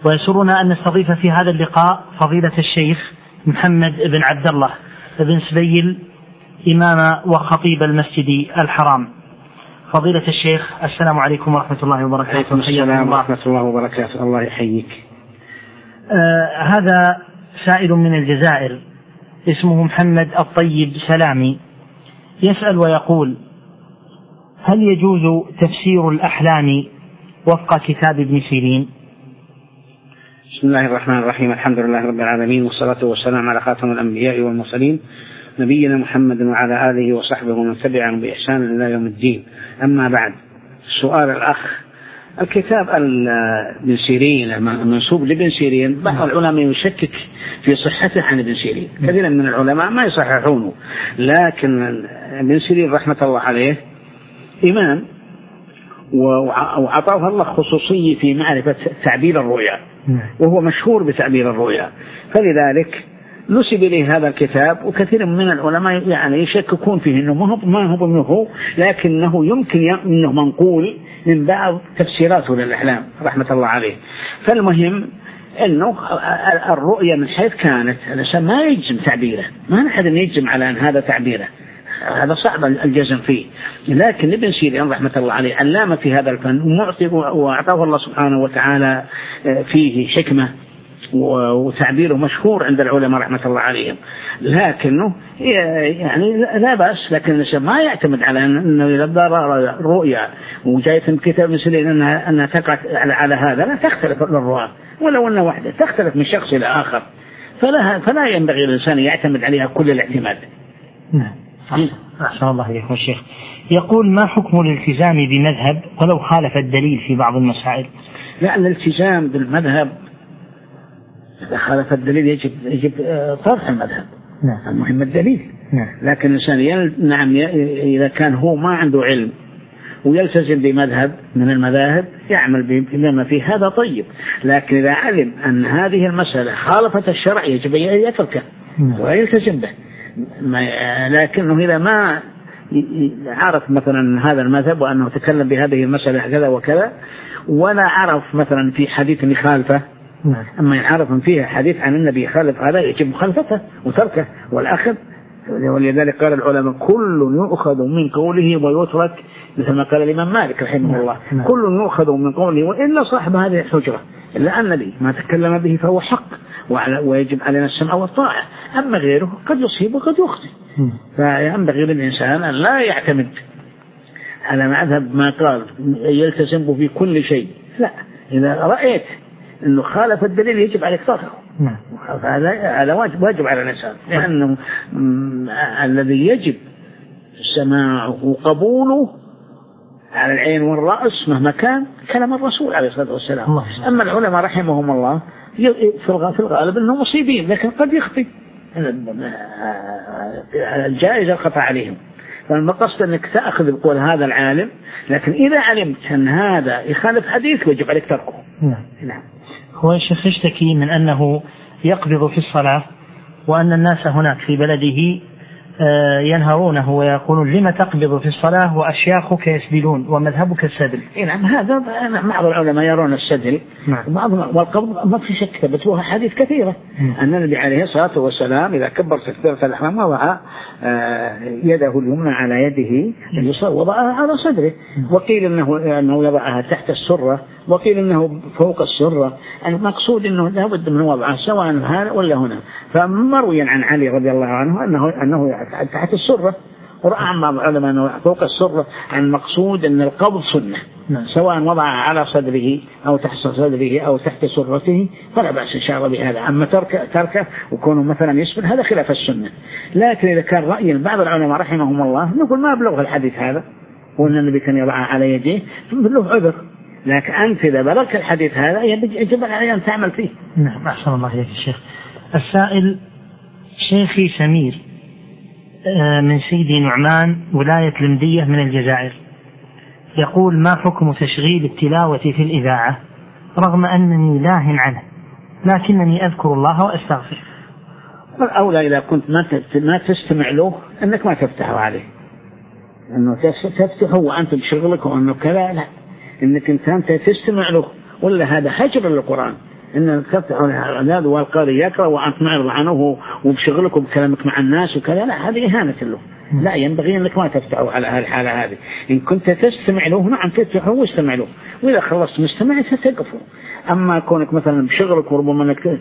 ويسرنا أن نستضيف في هذا اللقاء فضيلة الشيخ محمد بن عبد الله بن سبيل إمام وخطيب المسجد الحرام. فضيلة الشيخ السلام عليكم ورحمة الله وبركاته. السلام ورحمة الله وبركاته. الله يحييك. هذا سائل من الجزائر اسمه محمد الطيب سلامي، يسأل ويقول: هل يجوز تفسير الأحلام وفق كتاب ابن سيرين؟ بسم الله الرحمن الرحيم. الحمد لله رب العالمين، والصلاة والسلام على خاتم الأنبياء والمرسلين نبينا محمد وعلى آله وصحبه ومن تبعهم بإحسان إلى يوم الدين. أما بعد، سؤال الأخ، الكتاب ابن سيرين المنسوب لابن سيرين بعض العلماء يشكك في صحته عن ابن سيرين، كثيرا من العلماء ما يصححونه، لكن ابن سيرين رحمة الله عليه إمام وعطاه الله خصوصية في معرفة تعبير الرؤيا، وهو مشهور بتعبير الرؤيا، فلذلك نسب إليه هذا الكتاب. وكثير من العلماء يعني يشككون فيه أنه ما هو منه، لكنه يمكن أنه منقول من بعض تفسيراته للأحلام رحمة الله عليه. فالمهم أنه الرؤيا من حيث كانت الإنسان ما يجزم تعبيره، ما نحن يجزم على أن هذا تعبيره، هذا صعب الجزم فيه، لكن ابن سيرين رحمة الله عليه علامة في هذا الفن ومعطي، وأعطاه الله سبحانه وتعالى فيه حكمة وتعبيره مشهور عند العلماء رحمة الله عليهم. لكنه يعني لا بأس، لكن الإنسان ما يعتمد على أنه إذا رأى رؤيا وجاية من كتاب ابن سيرين أنها تقع على هذا، لا تختلف الرؤى ولو أنها واحدة، تختلف من شخص إلى آخر، فلا ينبغي الإنسان يعتمد عليها كل الاعتماد. أحسن الله إليكم الشيخ. يقول: ما حكم الالتزام بمذهب ولو خالف الدليل في بعض المسائل؟ لا، الالتزام بالمذهب إذا خالف الدليل يجب طرح المذهب. المهم الدليل. لكن الإنسان نعم إذا كان هو ما عنده علم ويلتزم بمذهب من المذاهب يعمل بما فيه، هذا طيب، لكن إذا علم أن هذه المسألة خالفت الشرع يجب أن يتركه ويلتزم به. لكنه إذا ما عرف مثلا هذا المذهب وأنه تكلم بهذه المسألة كذا وكذا، ولا عرف مثلا في حديث يخالفه، أما يعرف فيها حديث عن النبي خالف هذا يجب مخالفته وتركه والأخذ. ولذلك قال العلماء: كل يؤخذ من قوله ويترك، مثل ما قال الإمام مالك رحمه الله: كل يؤخذ من قوله وإلا صاحب هذه الحجرة، إلا النبي ما تكلم به فهو حق ويجب علينا السمع والطاعة، أما غيره قد يصيب وقد يخطئ. فينبغي للإنسان أن لا يعتمد على مذهب ما قال يلتزم به في كل شيء، لا، إذا رأيت أنه خالف الدليل يجب عليك تركه. هذا واجب على الإنسان، لأنه الذي يجب سماعه وقبوله على العين والرأس مهما كان كلام الرسول عليه الصلاة والسلام. أما العلماء رحمهم الله في الغالب أنهم مصيبين، لكن قد يخطئ، الجائزة الخطأ عليهم، فالمقصد أنك تأخذ بقول هذا العالم، لكن إذا علمت أن هذا يخالف حديث يجب عليك تركه. نعم. هو الشيخ يشتكي من أنه يقبض في الصلاة، وأن الناس هناك في بلده ينهرونه ويقولون: لما تقبض في الصلاة وأشياخك يسدلون ومذهبك السدل؟ نعم، هذا بعض العلماء يرون السدل، والقبض ما في شك، ثبتوها حديث كثيرة أن النبي عليه الصلاة والسلام إذا كبر تكبيرة الإحرام وضع يده اليمنى على يده اليسرى وضعها على صدره، وقيل أنه يضعها تحت السرة، وقيل أنه فوق السرة. المقصود أنه لا بد من وضعها سواء هنا ولا هنا. فمرويا عن علي رضي الله عنه أنه تحت السرة، ورأى عن بعض العلماء أنه فوق السرة. المقصود أن القبض سنة، سواء وضعها على صدره أو تحت صدره أو تحت سرته فلا بأس إن شاء الله بهذا. أما تركه وكونه مثلا يسبل هذا خلاف السنة. لكن إذا كان رأي بعض العلماء رحمهم الله نقول ما بلغ الحديث هذا وأن النبي كان يضعها على يديه له عذر، لكن أنت إذا بلغت الحديث هذا يجب عليك أن تعمل فيه. نعم، أحسن الله إليك الشيخ. السائل: شيخي سمير من سيدي نعمان ولاية لمدية من الجزائر، يقول: ما حكم تشغيل التلاوة في الإذاعة رغم أنني لاهٍ عنه، لكنني أذكر الله وأستغفر؟ الأولى إذا كنت ما تستمع له أنك ما تفتحه عليه، أنه تفتحه وأنت بشغلك وأنه كذا، لا، إنك أنت تستمع له، ولا هذا حجر للقرآن. إن تفتح الأعداد والقارئ يقرأ وأنت معرض عنه وبشغلك وبكلامك مع الناس وكذا، لا هذه إهانة له. لا ينبغي أنك ما تفتحه على الحالة هذه. إن كنت تستمع له نعم تفتحه واستمع له، وإذا خلصت مستمع ستقفه. أما كونك مثلا بشغلك وربما أنك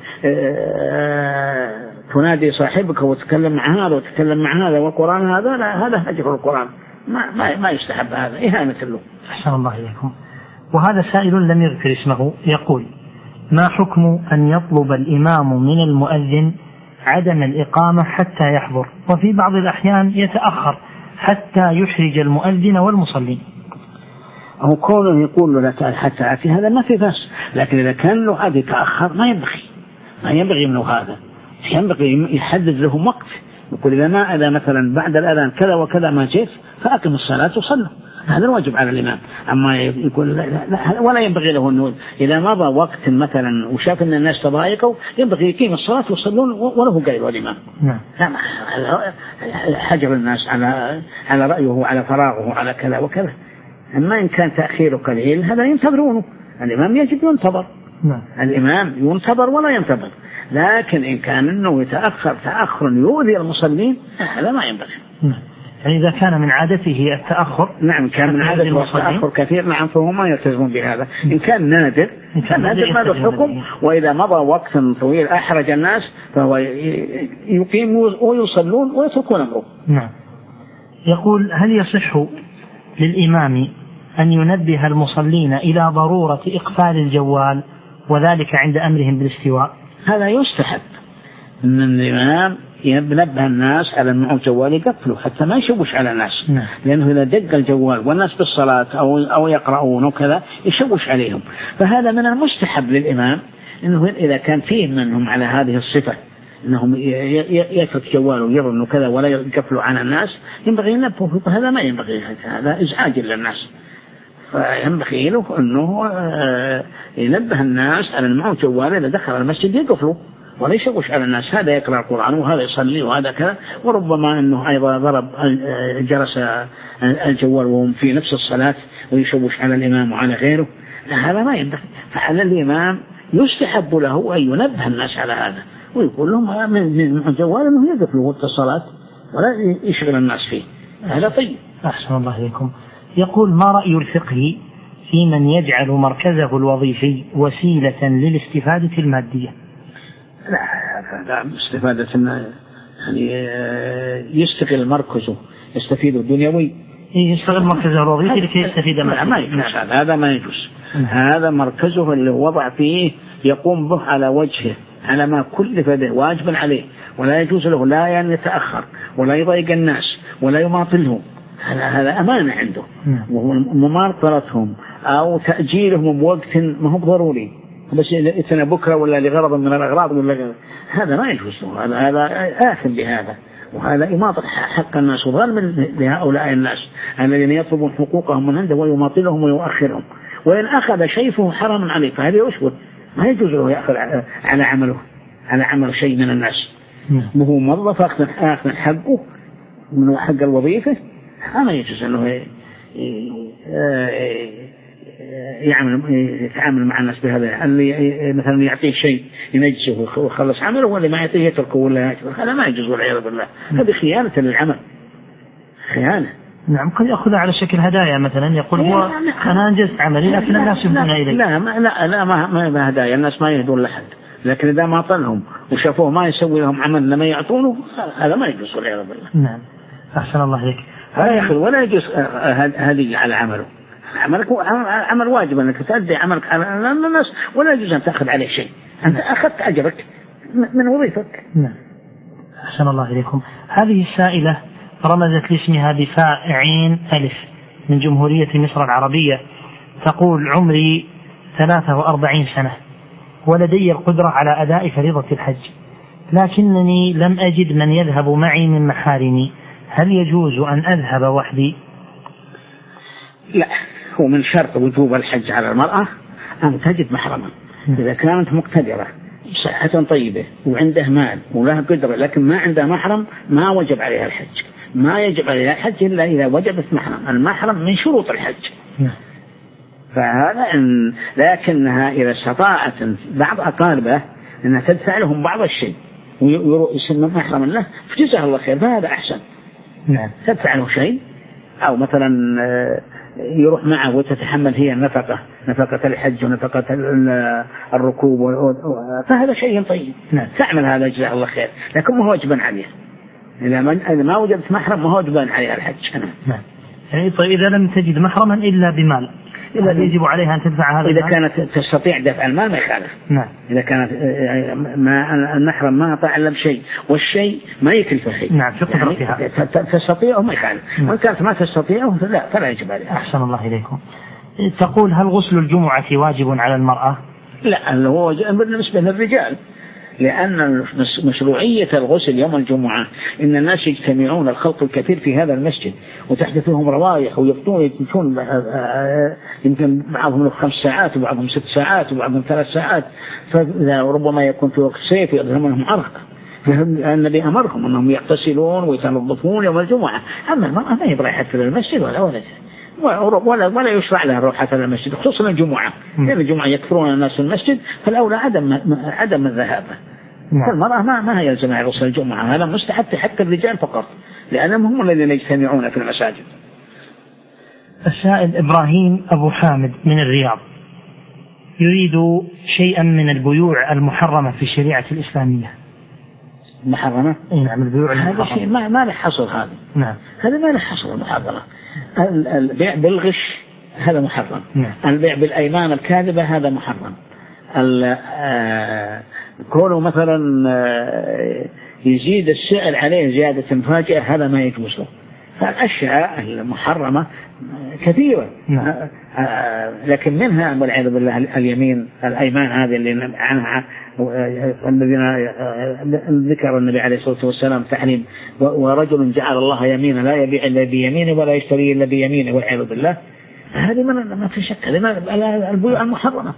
تنادي صاحبك وتتكلم مع هذا وتتكلم مع هذا والقرآن هذا، لا هذا هجر القرآن، ما يستحب، هذا إهانة له. أحسن الله إليكم. وهذا سائل لم يذكر اسمه يقول: ما حكم أن يطلب الإمام من المؤذن عدم الإقامة حتى يحضر، وفي بعض الأحيان يتأخر حتى يحرج المؤذن والمصلين؟ هو كونه يقول له لا تعال حتى آتي هذا ما في بأس، لكن إذا كان له هذا يتأخر ما ينبغي منه هذا، ينبغي يحدد لهم وقت، يقول إذا مثلا بعد الأذان كذا وكذا ما جيت فأقم الصلاة وصلوا، هذا الواجب على الإمام. أما يقول لا ولا ينبغي له أنه إذا مضى وقت مثلا وشاف أن الناس تضايقوا ينبغي يقيم الصلاة ويصلون وله قيل الإمام. حجر الناس على رأيه على فراغه على كذا وكذا. أما إن كان تأخيره قليل هذا ينتظرونه، الإمام يجب ينتظر. الإمام ينتظر ولا ينتظر، لكن إن كان أنه يتأخر تأخر يؤذي المصلين هذا ما ينبغي. يعني إذا كان من عادته التأخر، نعم كان من عادته التأخر كثير، نعم فهو ما يلتزمون بهذا. إن كان نادر ما له الحكم، وإذا مضى وقت طويل أحرج الناس فهو يقيم ويصلون ويتركون أمره. نعم. يقول: هل يصح للإمام أن ينبه المصلين إلى ضرورة إقفال الجوال وذلك عند أمرهم بالاستواء؟ هذا يستحب أن الإمام ينبه الناس على أن الجوال يقفلوا حتى ما يشوش على الناس. لأنه إذا دق الجوال والناس بالصلاة أو يقرؤون وكذا يشوش عليهم، فهذا من المستحب للإمام أنه إذا كان فيه منهم على هذه الصفة أنهم يترك جواله ويرن وكذا ولا يقفلوا على الناس ينبغي ينبهوا، فهذا ما ينبغي، هذا إزعاج للناس. فينبغي له أنه ينبه الناس على أن جواله إذا دخل المسجد يقفلوا ولا يشوش على الناس، هذا يقرأ القرآن وهذا يصلي وهذا كذا، وربما أنه أيضا ضرب جرس الجوال وهم في نفس الصلاة ويشوش على الإمام وعلى غيره، هذا ما ينبغي. فعلى الإمام يستحب له أن ينبه الناس على هذا ويقول لهم من الجوال أنه يقفلوا الصلاة ولا يشغل الناس فيه، هذا طيب. أحسن الله إليكم. يقول: ما رأي الفقه في من يجعل مركزه الوظيفي وسيلة للاستفادة المادية؟ لا استفادة يعني يستغل مركزه يستفيد الدنيوي، يستغل مركزه الوظيفي لكي يستفيد ماديا، هذا ما يجوز. هذا مركزه اللي وضع فيه يقوم به على وجهه على ما كلف به واجبا عليه، ولا يجوز له لا أن يتأخر ولا يضايق الناس ولا يماطلهم، هذا أمانة عنده. ومماطلتهم أو تأجيلهم بوقت ما هو ضروري بس إذا بكرة ولا لغرض من الأغراض ولا هذا ما يجوز له، هذا آثم بهذا، وهذا يماطل حق الناس وظلم لهؤلاء الناس الذين يطلبون حقوقهم من عنده ويماطلهم ويؤخرهم، وإن أخذ شيء فهو حرام عليه، فهذا يشبه ما يجوز له يأخذ على عمل شيء من الناس، وهو موظف أخذ حقه من حق الوظيفة، ما يجوز له يتعامل مع الناس بهذا. اللي مثلا يعطيه شيء ينجزه ويخلص عمله، واللي ما يعطيه يتركه ولا يتركه، هذا ما يجوز والعياذ بالله، هذه خيانة للعمل، خيانة. نعم، قد يأخذها على شكل هدايا مثلا، يقول هو أنا أنجزت عملي لكن الناس يهدون إلي. لا ما هدايا، الناس ما يهدون لحد، لكن إذا ما طلهم وشافوه ما يسوي لهم عمل لما يعطونه هذا ما يجوز والعياذ بالله. نعم. أحسن الله عليك. لا يأخذ ولا يجوز هدية على عمله، عملك عمل واجب أنك تؤدي عملك على الناس، ولا يجوز أن تأخذ عليه شيء، أنت أخذت أجرك من وظيفتك. نعم. أحسن الله إليكم. هذه السائلة رمزت لاسمها بفاء عين ألف من جمهورية مصر العربية، تقول: عمري 43 سنة ولدي القدرة على أداء فريضة الحج، لكنني لم أجد من يذهب معي من محارمي، هل يجوز أن أذهب وحدي؟ لا، هو من شرط وجوب الحج على المرأة أن تجد محرما. إذا كانت مقتدرة صحة طيبة وعنده مال ولها قدرة لكن ما عندها محرم ما وجب عليها الحج، ما يجب عليها الحج إلا إذا وجبت محرم. المحرم من شروط الحج، فهذا لكنها إذا استطاعت بعض أقاربه أنها تدفع لهم بعض الشيء ويسمى محرما له فجزاه الله خير، فهذا أحسن. نعم. تدفع له شيء، أو مثلا يروح معه وتتحمل هي نفقة الحج ونفقة الركوب فهذا شيء طيب. نعم. تعمل هذا جزاه الله خير، لكن ما هو واجبا عليه. إذا ما وجدت محرم ما هو واجبا عليه الحج. نعم. يعني طيب إذا لم تجد محرما إلا بمال إذا يجب عليها أن تدفع هذا إذا المال؟ كانت تستطيع دفع المال ما يخالف. نعم. إذا كانت المحرم ما أطاع إلا بشيء والشيء ما يكلفه شيء. نعم. في قدرتها يعني تستطيع ما يخالف. وإن كانت ما تستطيع فلا يجب عليها. أحسن الله إليكم. تقول هل غسل الجمعة واجب على المرأة؟ لا، هو بالنسبة للرجال، لأن مشروعية الغسل يوم الجمعة إن الناس يجتمعون الخلق الكثير في هذا المسجد وتحدث لهم روايح ويقضون يمكن بعضهم 5 ساعات وبعضهم 6 ساعات وبعضهم 3 ساعات، فربما يكون في وقت صيف يظهر لهم عرق. النبي أمرهم أنهم يغتسلون ويتنظفون يوم الجمعة. أما المرأة ما يبغى حتى للمسجد ولا يشرع لها الروح حتى للمسجد، خصوصا الجمعة، لأن الجمعة يكثرون الناس في المسجد، فالأولى عدم الذهاب. فالمرأة ما يلزمها غسل الجمعة، هذا مستحب في حق الرجال فقط، لأنهم هم الذين يجتمعون في المساجد. السائل إبراهيم أبو حامد من الرياض يريد شيئا من البيوع المحرمة في الشريعة الإسلامية. محرمة؟ نعم. البيوع هذا شيء ما له حصر. هذا نعم. هذا ما له حصر. المحرمة البيع بالغش هذا محرم. نعم. البيع بالأيمان الكاذبة هذا محرم. كونه مثلا يزيد السعر عليه زيادة مفاجئة هذا ما يجوز له. فالأشياء المحرمة كثيرة. نعم. لكن منها والعياذ بالله اليمين الأيمان هذه اللي عنها الذين ذكر النبي عليه الصلاة والسلام تحريم، ورجل جعل الله يمينا لا يبيع إلا بيمينه ولا يشتري إلا بيمينه والعياذ بالله. هذه ما في شك البيوع المحرمة.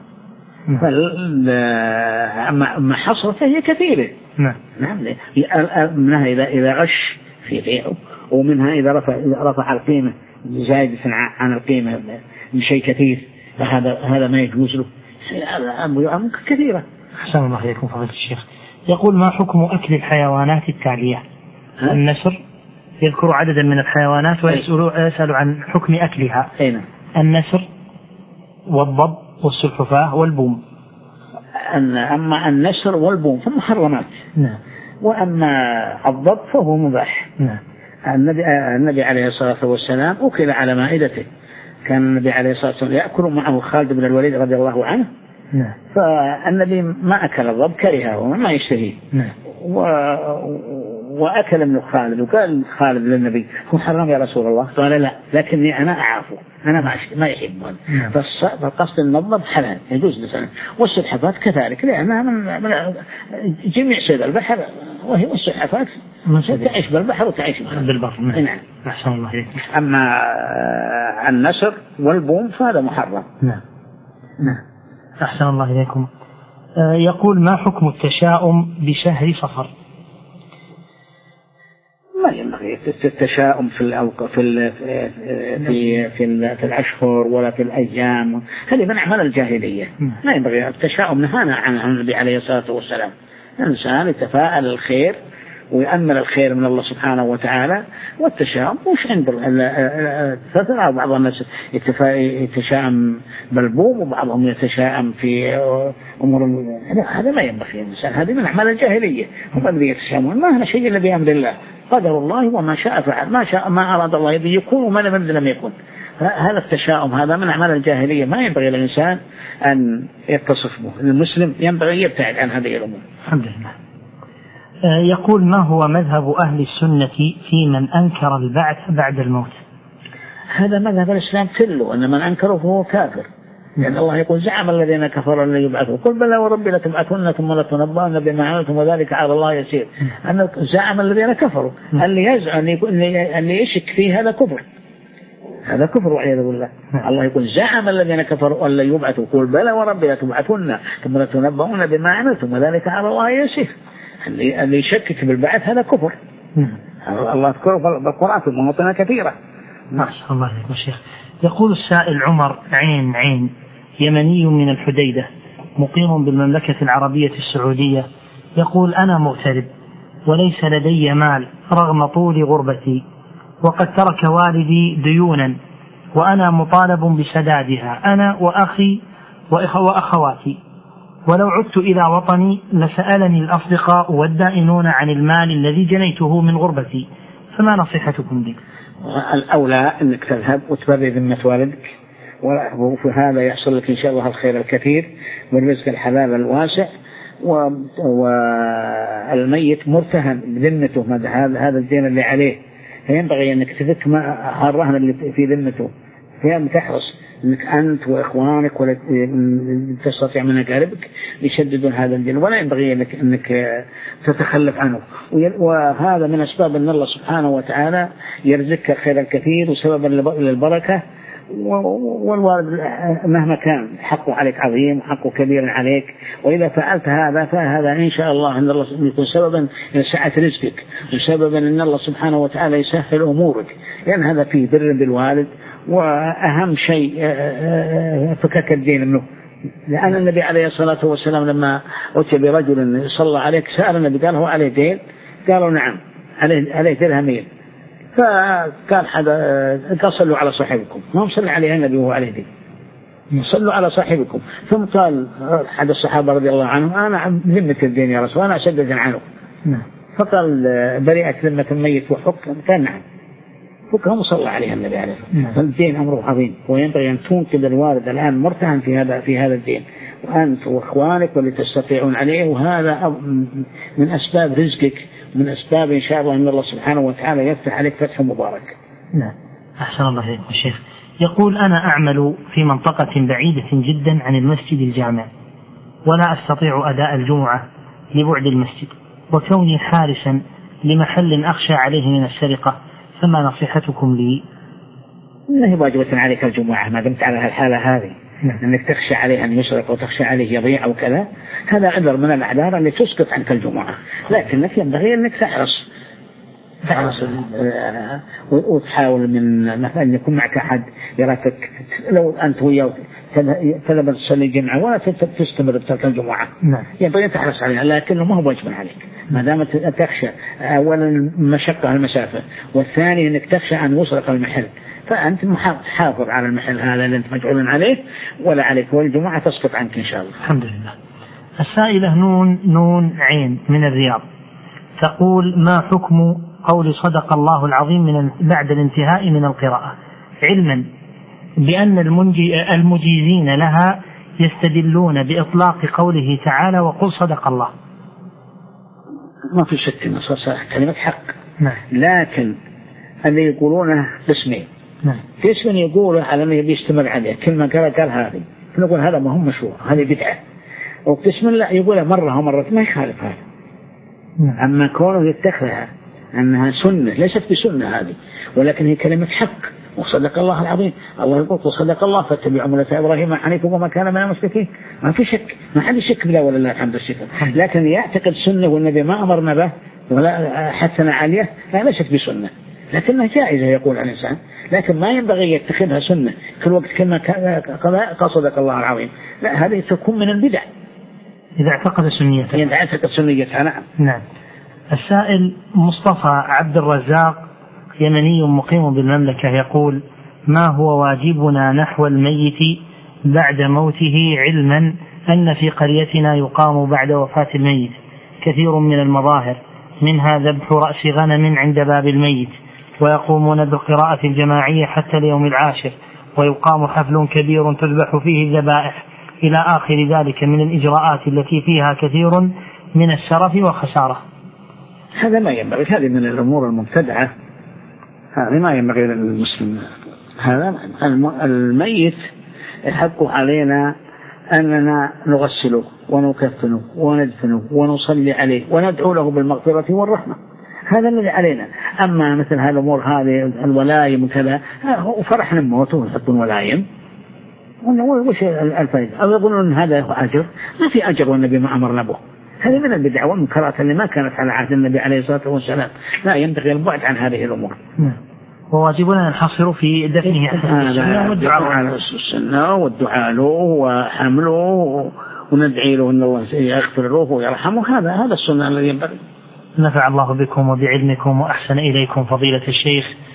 ما حصلت هي كثيرة. نعم. منها إذا غش في بيعه، ومنها إذا رفع القيمة زائدة عن القيمة بشيء كثير، فهذا ما يجوز له. البيوع كثيرة. أحسن الله إليكم فضيلة الشيخ. يقول ما حكم أكل الحيوانات التالية؟ النسر، يذكر عددا من الحيوانات ويسأل عن حكم أكلها. النسر والضب والسلحفاة والبوم. أما النسر والبوم فمحرمات. نعم. وأما الضب فهو مباح. نعم. النبي عليه الصلاة والسلام أكل على مائدته، كان النبي عليه الصلاة والسلام يأكل معه خالد بن الوليد رضي الله عنه. نعم. فالنبي ما أكل الضب، كرهه وما يشتهيه. نعم. وأكل من خالد، وقال خالد للنبي هو حرام يا رسول الله؟ قال لا، لكني أنا أعافه، أنا ما يحبون. نعم. فالقصد أن الضب حلال يجوز مثلا، والسلحفاة كذلك، لأنها من جميع صيد البحر، وهي السلحفاة تعيش بالبحر وتعيش بالبر. نعم. أحسن الله إليك. أما النسر والبوم فهذا محرم. نعم. أحسن الله إليكم. يقول ما حكم التشاؤم بشهر صفر؟ ما ينبغي التشاؤم في الأشهر ولا في الأيام، هذه من أعمال الجاهلية. ما ينبغي التشاؤم، نهانا عن النبي عليه الصلاة والسلام. الإنسان يتفاءل الخير ويأمل الخير من الله سبحانه وتعالى، والتشاؤم مش عند فترة. بعض الناس يتشاءم بالبوم وبعضهم يتشاءم في أمور، هذا ما ينبغي الإنسان، هذه من أعمال الجاهلية. هم الذين يتشاءمون، ما هنا شيء إلا بأمر الله، قدر الله وما شاء فعل، ما أراد الله يكون وما لم يكن. هذا التشاؤم هذا من أعمال الجاهلية، ما ينبغي للإنسان أن يتصف به. المسلم ينبغي يبتعد عن هذه الأمور. الحمد لله. يقول ما هو مذهب أهل السنة في من أنكر البعث بعد الموت؟ هذا مذهب الإسلام كله، أن من أنكره فهو كافر. لأن الله يقول زعم الذين كفروا لن يبعثوا، قل بلى وربي لتبعثن ثم لتنبؤن بما عملتم وذلك على الله يسير. أن زعم الذين كفروا، اللي يزعم اللي يشك فيه هذا كفر، هذا كفر والعياذ بالله. الله يقول زعم الذين كفروا أن لن يبعثوا، قل بلى وربي لتبعثن ثم لتنبؤن بما عملتم وذلك على الله يسير. اللي يشكك بالبعث هذا كفر. الله يذكره بالقرآن في مواطن كثيرة. ما شاء الله يا شيخ. يقول السائل عمر عين يمني من الحديدة مقيم بالمملكة العربية السعودية، يقول أنا مغترب وليس لدي مال رغم طول غربتي، وقد ترك والدي ديونا وأنا مطالب بسدادها أنا وأخي وأخواتي، ولو عدت إلى وطني لسألني الأصدقاء والدائنون عن المال الذي جنيته من غربتي، فما نصيحتكم لي؟ الأولى أنك تذهب وتبري ذمة والدك، وفي هذا يحصل لك إن شاء الله الخير الكثير والرزق الحلال الواسع، والميت مرتهن بذمته هذا الدين اللي عليه، فينبغي أنك تفك الرهن اللي في ذمته، فيها تحرص أنك أنت وإخوانك ولا تستطيع من أقاربك يشددون هذا الدين، ولا ينبغي أنك تتخلف عنه، وهذا من أسباب أن الله سبحانه وتعالى يرزقك الخير الكثير وسببا للبركة. والوالد مهما كان حقه عليك عظيم وحقه كبير عليك، وإذا فعلت هذا فهذا إن شاء الله أن الله يكون سببا لسعة رزقك وسببا أن الله سبحانه وتعالى يسهل أمورك، لأن هذا فيه بر بالوالد، وأهم شيء فكك الدين منه. لأن النبي عليه الصلاة والسلام لما أتي برجل صلى عليك سأل النبي قال هو عليه دين؟ قالوا نعم عليه درهمين، فقال قال صلوا على صاحبكم، ما هم صلوا عليه النبي وهو عليه دين، صلوا على صاحبكم. ثم قال أحد الصحابة رضي الله عنهم أنا ذمة الدين يا رسول أنا أشدد عنه، فقال بريئة ذمة الميت وحكم، قال نعم فكهم صلى عليها النبي عليه الصلاة والسلام. فالدين أمره عظيم، وينبغي أن تنقذ الوالد الآن مرتهن في هذا الدين، وأنت وإخوانك واللي تستطيعون عليه، وهذا من أسباب رزقك، من أسباب إن شاء الله أن الله سبحانه وتعالى يفتح عليك فتح مبارك. نعم أحسن الله إليكم الشيخ. يقول أنا أعمل في منطقة بعيدة جدا عن المسجد الجامع، ولا أستطيع أداء الجمعة لبعد المسجد، وكوني حارسا لمحل أخشى عليه من السرقة، فما نصيحتكم لي؟ إنه واجبة عليك الجمعة ما دمت على الحالة هذه، أنك تخشى عليه أن يسرق وتخشى عليه يضيع أو كذا، هذا عذر من الأعذار اللي تسقط عنك الجمعة، لكنك ينبغي أنك تحرص وتحاول من مثلا أن يكون معك أحد يراك، لو أنت وياه تذهب تصلي الجمعة ولا تستمر بترك الجمعة، ينبغي أن تحرص عليها، لكنه ما هو واجب عليك ما دام تخشى أولا مشقة المسافة، والثاني أنك تخشى أن يسرق المحل، فأنت حافظ على المحل هذا اللي أنت مجعول عليه ولا عليك، والجمعة تسقط عنك إن شاء الله. الحمد لله. السائلة نون عين من الرياض تقول ما حكم قول صدق الله العظيم بعد الانتهاء من القراءة، علما بأن المجيزين لها يستدلون بإطلاق قوله تعالى وقل صدق الله؟ ما في شك أن كلمة حق، لكن اللي يقولونه قسمين، قسم يقوله على أنه بيستمر عليه كلمة قال هذه، نقول هذا ما هو مشروع هذه بدعة، وقسم لا يقوله مرة ومرة ما يخالف هذا. أما كونه يتخذها أنها سنة ليست بسنة هذه، ولكن هي كلمة حق وصدق الله العظيم، الله يقول وصدق الله فاتبعوا ملة إبراهيم حنيفا وما كان من المشركين، ما في شك، ما حد يشك بلا ولا الحمد الشكر، لكن يعتقد سنة والنبي ما أمرنا به ولا حثنا عليه لا ليست بسنة، لكنها جائزة يقول عن الإنسان، لكن ما ينبغي يتخذها سنة كل وقت كما قال صدق الله العظيم، لا هذه تكون من البدع إذا اعتقد سنيتها. إذا اعتقد سنيتها. نعم. السائل مصطفى عبد الرزاق يمني مقيم بالمملكة يقول ما هو واجبنا نحو الميت بعد موته، علما أن في قريتنا يقام بعد وفاة الميت كثير من المظاهر، منها ذبح رأس غنم عند باب الميت، ويقومون بالقراءة الجماعية حتى اليوم العاشر، ويقام حفل كبير تذبح فيه الذبائح إلى آخر ذلك من الإجراءات التي فيها كثير من السرف والخسارة. هذا ما ينبغي، هذه من الأمور المبتدعة، هذا ما ينبغي للمسلم. هذا الميت يحق علينا أننا نغسله ونكفنه وندفنه ونصلي عليه وندعو له بالمغفرة والرحمة، هذا الذي علينا. أما مثل هذه الأمور هذه الولايم وكذا وفرحنا موته ويحطون ولايم وش الفائدة؟ أو يقولون هذا هو أجر، ما في أجر والنبي ما أمرنا به، هذه من البدع والمنكرات اللي ما كانت على عهد النبي عليه الصلاة والسلام، لا ينبغي البعد عن هذه الأمور. وواجبنا ننحصر في دفنه والدعاء على السنة والدعاء له وحمله وندعي له أن الله يغفر له ويرحمه. هذا السنة الذي ينبغي. نفع الله بكم وبعلمكم وأحسن إليكم فضيلة الشيخ.